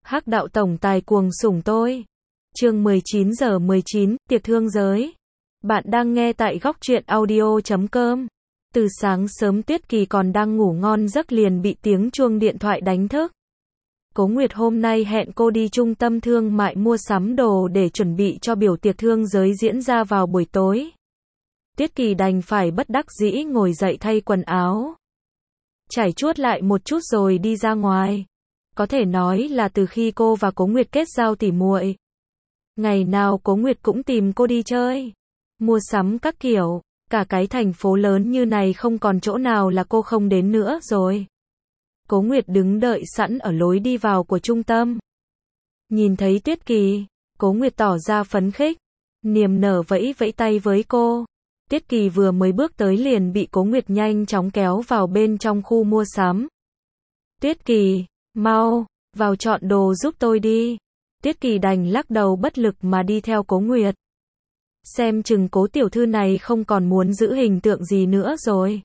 Hắc đạo tổng tài cuồng sủng tôi. Chương 19:19, tiệc thương giới. Bạn đang nghe tại góc truyện audio.com. Từ sáng sớm Tuyết Kỳ còn đang ngủ ngon giấc liền bị tiếng chuông điện thoại đánh thức. Cố Nguyệt hôm nay hẹn cô đi trung tâm thương mại mua sắm đồ để chuẩn bị cho biểu tiệc thương giới diễn ra vào buổi tối. Tuyết Kỳ đành phải bất đắc dĩ ngồi dậy thay quần áo, chải chuốt lại một chút rồi đi ra ngoài. Có thể nói là từ khi cô và Cố Nguyệt kết giao tỉ muội, ngày nào Cố Nguyệt cũng tìm cô đi chơi, mua sắm các kiểu, cả cái thành phố lớn như này không còn chỗ nào là cô không đến nữa rồi. Cố Nguyệt đứng đợi sẵn ở lối đi vào của trung tâm. Nhìn thấy Tuyết Kỳ, Cố Nguyệt tỏ ra phấn khích, niềm nở vẫy vẫy tay với cô. Tuyết Kỳ vừa mới bước tới liền bị Cố Nguyệt nhanh chóng kéo vào bên trong khu mua sắm. Tuyết Kỳ, mau, vào chọn đồ giúp tôi đi. Tuyết Kỳ đành lắc đầu bất lực mà đi theo Cố Nguyệt. Xem chừng Cố tiểu thư này không còn muốn giữ hình tượng gì nữa rồi.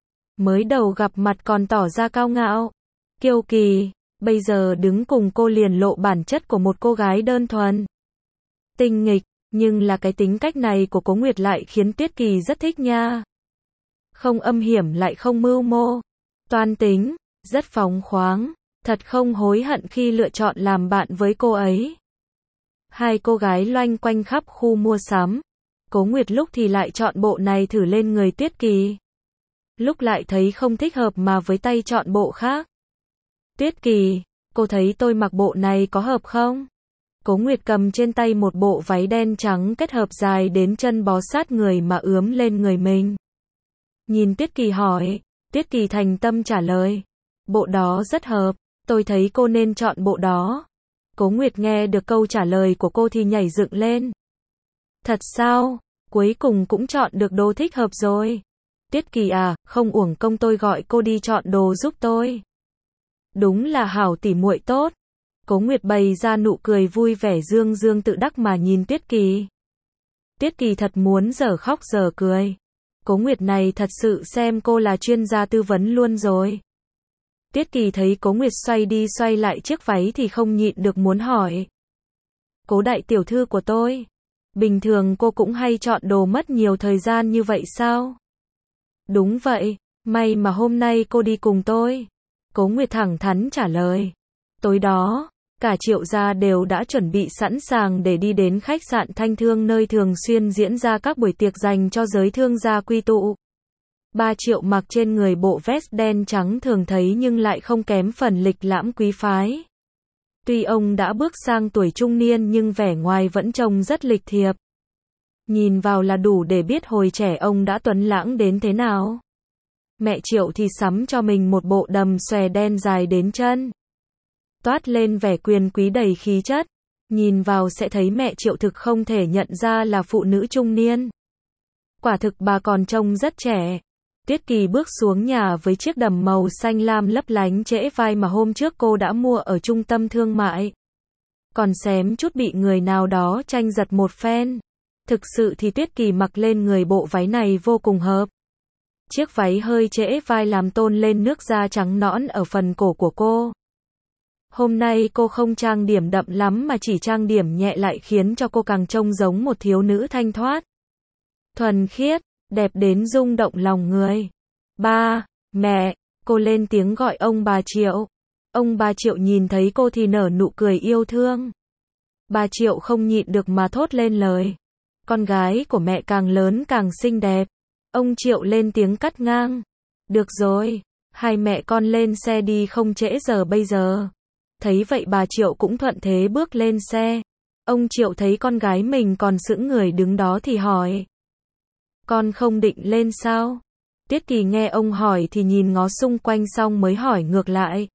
Mới đầu gặp mặt còn tỏ ra cao ngạo, kiêu kỳ, bây giờ đứng cùng cô liền lộ bản chất của một cô gái đơn thuần, tinh nghịch, nhưng là cái tính cách này của Cố Nguyệt lại khiến Tuyết Kỳ rất thích nha. Không âm hiểm lại không mưu mô, toan tính, rất phóng khoáng, thật không hối hận khi lựa chọn làm bạn với cô ấy. Hai cô gái loanh quanh khắp khu mua sắm. Cố Nguyệt lúc thì lại chọn bộ này thử lên người Tuyết Kỳ, lúc lại thấy không thích hợp mà với tay chọn bộ khác. Tuyết Kỳ, cô thấy tôi mặc bộ này có hợp không? Cố Nguyệt cầm trên tay một bộ váy đen trắng kết hợp dài đến chân bó sát người mà ướm lên người mình. Nhìn Tuyết Kỳ hỏi, Tuyết Kỳ thành tâm trả lời, bộ đó rất hợp, tôi thấy cô nên chọn bộ đó. Cố Nguyệt nghe được câu trả lời của cô thì nhảy dựng lên. Thật sao? Cuối cùng cũng chọn được đồ thích hợp rồi. Tuyết Kỳ à, không uổng công tôi gọi cô đi chọn đồ giúp tôi. Đúng là hảo tỉ muội tốt. Cố Nguyệt bày ra nụ cười vui vẻ dương dương tự đắc mà nhìn Tuyết Kỳ. Tuyết Kỳ thật muốn dở khóc dở cười. Cố Nguyệt này thật sự xem cô là chuyên gia tư vấn luôn rồi. Tuyết Kỳ thấy Cố Nguyệt xoay đi xoay lại chiếc váy thì không nhịn được muốn hỏi. Cố đại tiểu thư của tôi, bình thường cô cũng hay chọn đồ mất nhiều thời gian như vậy sao? Đúng vậy, may mà hôm nay cô đi cùng tôi. Cố Nguyệt thẳng thắn trả lời. Tối đó, cả Triệu gia đều đã chuẩn bị sẵn sàng để đi đến khách sạn Thanh Thương nơi thường xuyên diễn ra các buổi tiệc dành cho giới thương gia quy tụ. 3 Triệu mặc trên người bộ vest đen trắng thường thấy nhưng lại không kém phần lịch lãm quý phái. Tuy ông đã bước sang tuổi trung niên nhưng vẻ ngoài vẫn trông rất lịch thiệp. Nhìn vào là đủ để biết hồi trẻ ông đã tuấn lãng đến thế nào. Mẹ Triệu thì sắm cho mình một bộ đầm xòe đen dài đến chân, toát lên vẻ quyền quý đầy khí chất. Nhìn vào sẽ thấy mẹ Triệu thực không thể nhận ra là phụ nữ trung niên. Quả thực bà còn trông rất trẻ. Tuyết Kỳ bước xuống nhà với chiếc đầm màu xanh lam lấp lánh trễ vai mà hôm trước cô đã mua ở trung tâm thương mại. Còn xém chút bị người nào đó tranh giật một phen. Thực sự thì Tuyết Kỳ mặc lên người bộ váy này vô cùng hợp. Chiếc váy hơi trễ vai làm tôn lên nước da trắng nõn ở phần cổ của cô. Hôm nay cô không trang điểm đậm lắm mà chỉ trang điểm nhẹ lại khiến cho cô càng trông giống một thiếu nữ thanh thoát, thuần khiết, đẹp đến rung động lòng người. Ba, mẹ, cô lên tiếng gọi ông bà Triệu. Ông bà Triệu nhìn thấy cô thì nở nụ cười yêu thương. Bà Triệu không nhịn được mà thốt lên lời. Con gái của mẹ càng lớn càng xinh đẹp. Ông Triệu lên tiếng cắt ngang. Được rồi, hai mẹ con lên xe đi không trễ giờ bây giờ. Thấy vậy bà Triệu cũng thuận thế bước lên xe. Ông Triệu thấy con gái mình còn sững người đứng đó thì hỏi. Con không định lên sao? Tuyết Kỳ nghe ông hỏi thì nhìn ngó xung quanh xong mới hỏi ngược lại.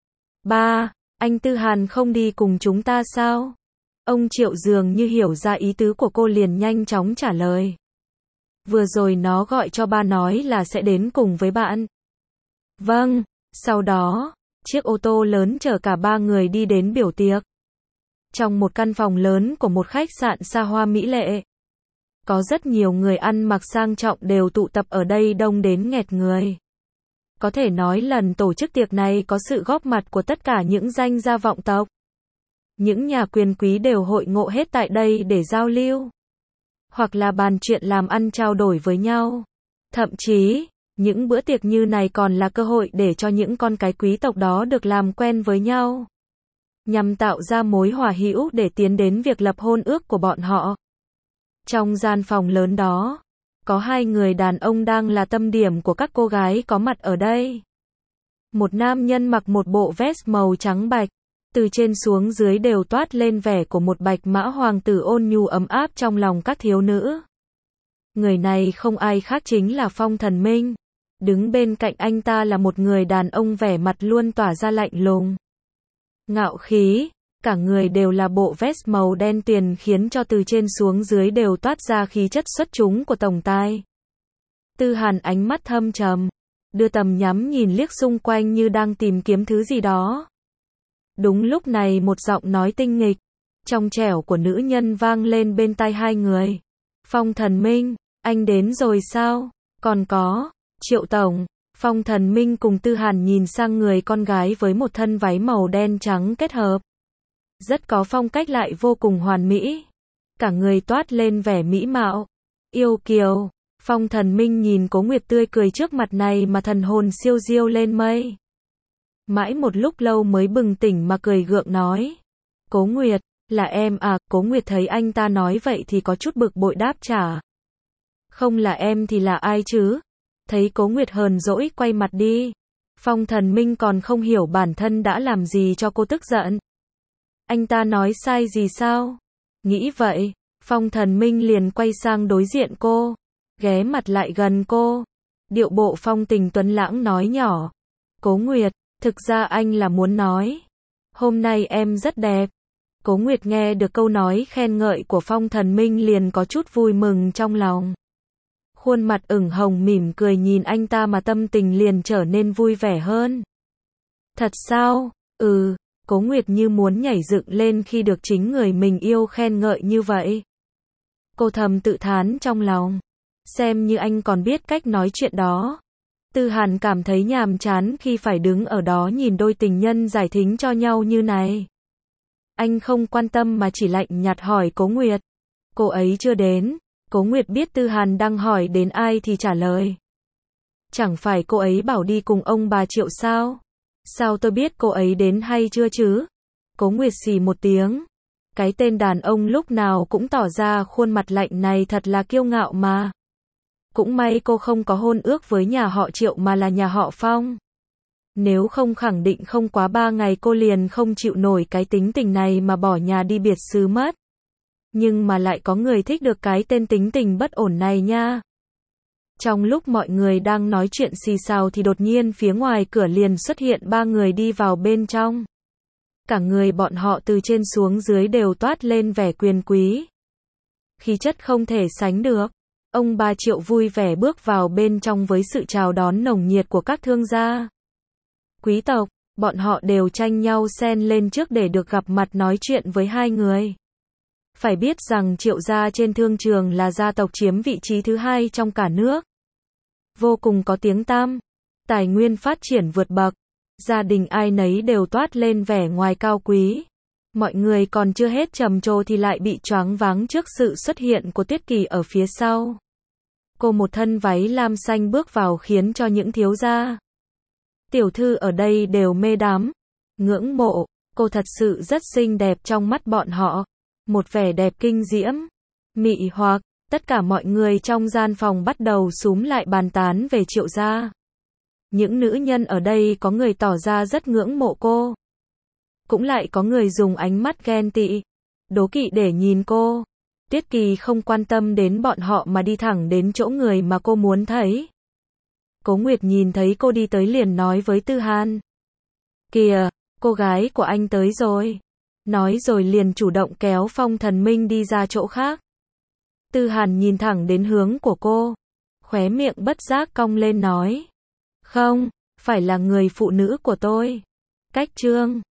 Ba, anh Tư Hàn không đi cùng chúng ta sao? Ông Triệu dường như hiểu ra ý tứ của cô liền nhanh chóng trả lời. Vừa rồi nó gọi cho ba nói là sẽ đến cùng với bạn. Vâng, sau đó, chiếc ô tô lớn chở cả ba người đi đến biểu tiệc. Trong một căn phòng lớn của một khách sạn xa hoa mỹ lệ. Có rất nhiều người ăn mặc sang trọng đều tụ tập ở đây đông đến nghẹt người. Có thể nói lần tổ chức tiệc này có sự góp mặt của tất cả những danh gia vọng tộc. Những nhà quyền quý đều hội ngộ hết tại đây để giao lưu, hoặc là bàn chuyện làm ăn trao đổi với nhau. Thậm chí, những bữa tiệc như này còn là cơ hội để cho những con cái quý tộc đó được làm quen với nhau, nhằm tạo ra mối hòa hữu để tiến đến việc lập hôn ước của bọn họ. Trong gian phòng lớn đó, có hai người đàn ông đang là tâm điểm của các cô gái có mặt ở đây. Một nam nhân mặc một bộ vest màu trắng bạch, từ trên xuống dưới đều toát lên vẻ của một bạch mã hoàng tử ôn nhu ấm áp trong lòng các thiếu nữ. Người này không ai khác chính là Phong Thần Minh. Đứng bên cạnh anh ta là một người đàn ông vẻ mặt luôn tỏa ra lạnh lùng, ngạo khí, cả người đều là bộ vest màu đen tuyền khiến cho từ trên xuống dưới đều toát ra khí chất xuất chúng của tổng tài. Tư Hàn ánh mắt thâm trầm, đưa tầm nhắm nhìn liếc xung quanh như đang tìm kiếm thứ gì đó. Đúng lúc này một giọng nói tinh nghịch, trong trẻo của nữ nhân vang lên bên tai hai người. Phong Thần Minh, anh đến rồi sao? Còn có, Triệu Tổng. Phong Thần Minh cùng Tư Hàn nhìn sang người con gái với một thân váy màu đen trắng kết hợp. Rất có phong cách lại vô cùng hoàn mỹ. Cả người toát lên vẻ mỹ mạo, yêu kiều. Phong Thần Minh nhìn Cố Nguyệt tươi cười trước mặt này mà thần hồn siêu diêu lên mây. Mãi một lúc lâu mới bừng tỉnh mà cười gượng nói. Cố Nguyệt, là em à? Cố Nguyệt thấy anh ta nói vậy thì có chút bực bội đáp trả. Không là em thì là ai chứ? Thấy Cố Nguyệt hờn dỗi quay mặt đi. Phong Thần Minh còn không hiểu bản thân đã làm gì cho cô tức giận. Anh ta nói sai gì sao? Nghĩ vậy, Phong Thần Minh liền quay sang đối diện cô, ghé mặt lại gần cô. Điệu bộ phong tình tuấn lãng nói nhỏ. Cố Nguyệt, thực ra anh là muốn nói, hôm nay em rất đẹp. Cố Nguyệt nghe được câu nói khen ngợi của Phong Thần Minh liền có chút vui mừng trong lòng. Khuôn mặt ửng hồng mỉm cười nhìn anh ta mà tâm tình liền trở nên vui vẻ hơn. Thật sao? Cố Nguyệt như muốn nhảy dựng lên khi được chính người mình yêu khen ngợi như vậy. Cô thầm tự thán trong lòng. Xem như anh còn biết cách nói chuyện đó. Tư Hàn cảm thấy nhàm chán khi phải đứng ở đó nhìn đôi tình nhân giải thính cho nhau như này. Anh không quan tâm mà chỉ lạnh nhạt hỏi Cố Nguyệt. Cô ấy chưa đến. Cố Nguyệt biết Tư Hàn đang hỏi đến ai thì trả lời. Chẳng phải cô ấy bảo đi cùng ông bà Triệu sao? Sao tôi biết cô ấy đến hay chưa chứ? Cố Nguyệt xì một tiếng. Cái tên đàn ông lúc nào cũng tỏ ra khuôn mặt lạnh này thật là kiêu ngạo mà. Cũng may cô không có hôn ước với nhà họ Triệu mà là nhà họ Phong. Nếu không khẳng định không quá 3 ngày cô liền không chịu nổi cái tính tình này mà bỏ nhà đi biệt xứ mất. Nhưng mà lại có người thích được cái tên tính tình bất ổn này nha. Trong lúc mọi người đang nói chuyện xì xào thì đột nhiên phía ngoài cửa liền xuất hiện 3 người đi vào bên trong. Cả người bọn họ từ trên xuống dưới đều toát lên vẻ quyền quý. Khí chất không thể sánh được. Ông bà Triệu vui vẻ bước vào bên trong với sự chào đón nồng nhiệt của các thương gia. Quý tộc, bọn họ đều tranh nhau xen lên trước để được gặp mặt nói chuyện với hai người. Phải biết rằng Triệu gia trên thương trường là gia tộc chiếm vị trí thứ 2 trong cả nước. Vô cùng có tiếng tăm, tài nguyên phát triển vượt bậc, gia đình ai nấy đều toát lên vẻ ngoài cao quý. Mọi người còn chưa hết trầm trồ thì lại bị choáng váng trước sự xuất hiện của Tuyết Kỳ ở phía sau. Cô một thân váy lam xanh bước vào khiến cho những thiếu gia, tiểu thư ở đây đều mê đắm, ngưỡng mộ. Cô thật sự rất xinh đẹp trong mắt bọn họ. Một vẻ đẹp kinh diễm, mị hoặc, tất cả mọi người trong gian phòng bắt đầu xúm lại bàn tán về Triệu gia. Những nữ nhân ở đây có người tỏ ra rất ngưỡng mộ cô. Cũng lại có người dùng ánh mắt ghen tị, đố kỵ để nhìn cô. Tuyết Kỳ không quan tâm đến bọn họ mà đi thẳng đến chỗ người mà cô muốn thấy. Cố Nguyệt nhìn thấy cô đi tới liền nói với Tư Hàn. Kìa, cô gái của anh tới rồi. Nói rồi liền chủ động kéo Phong Thần Minh đi ra chỗ khác. Tư Hàn nhìn thẳng đến hướng của cô. Khóe miệng bất giác cong lên nói. Không, phải là người phụ nữ của tôi. Cách Trương.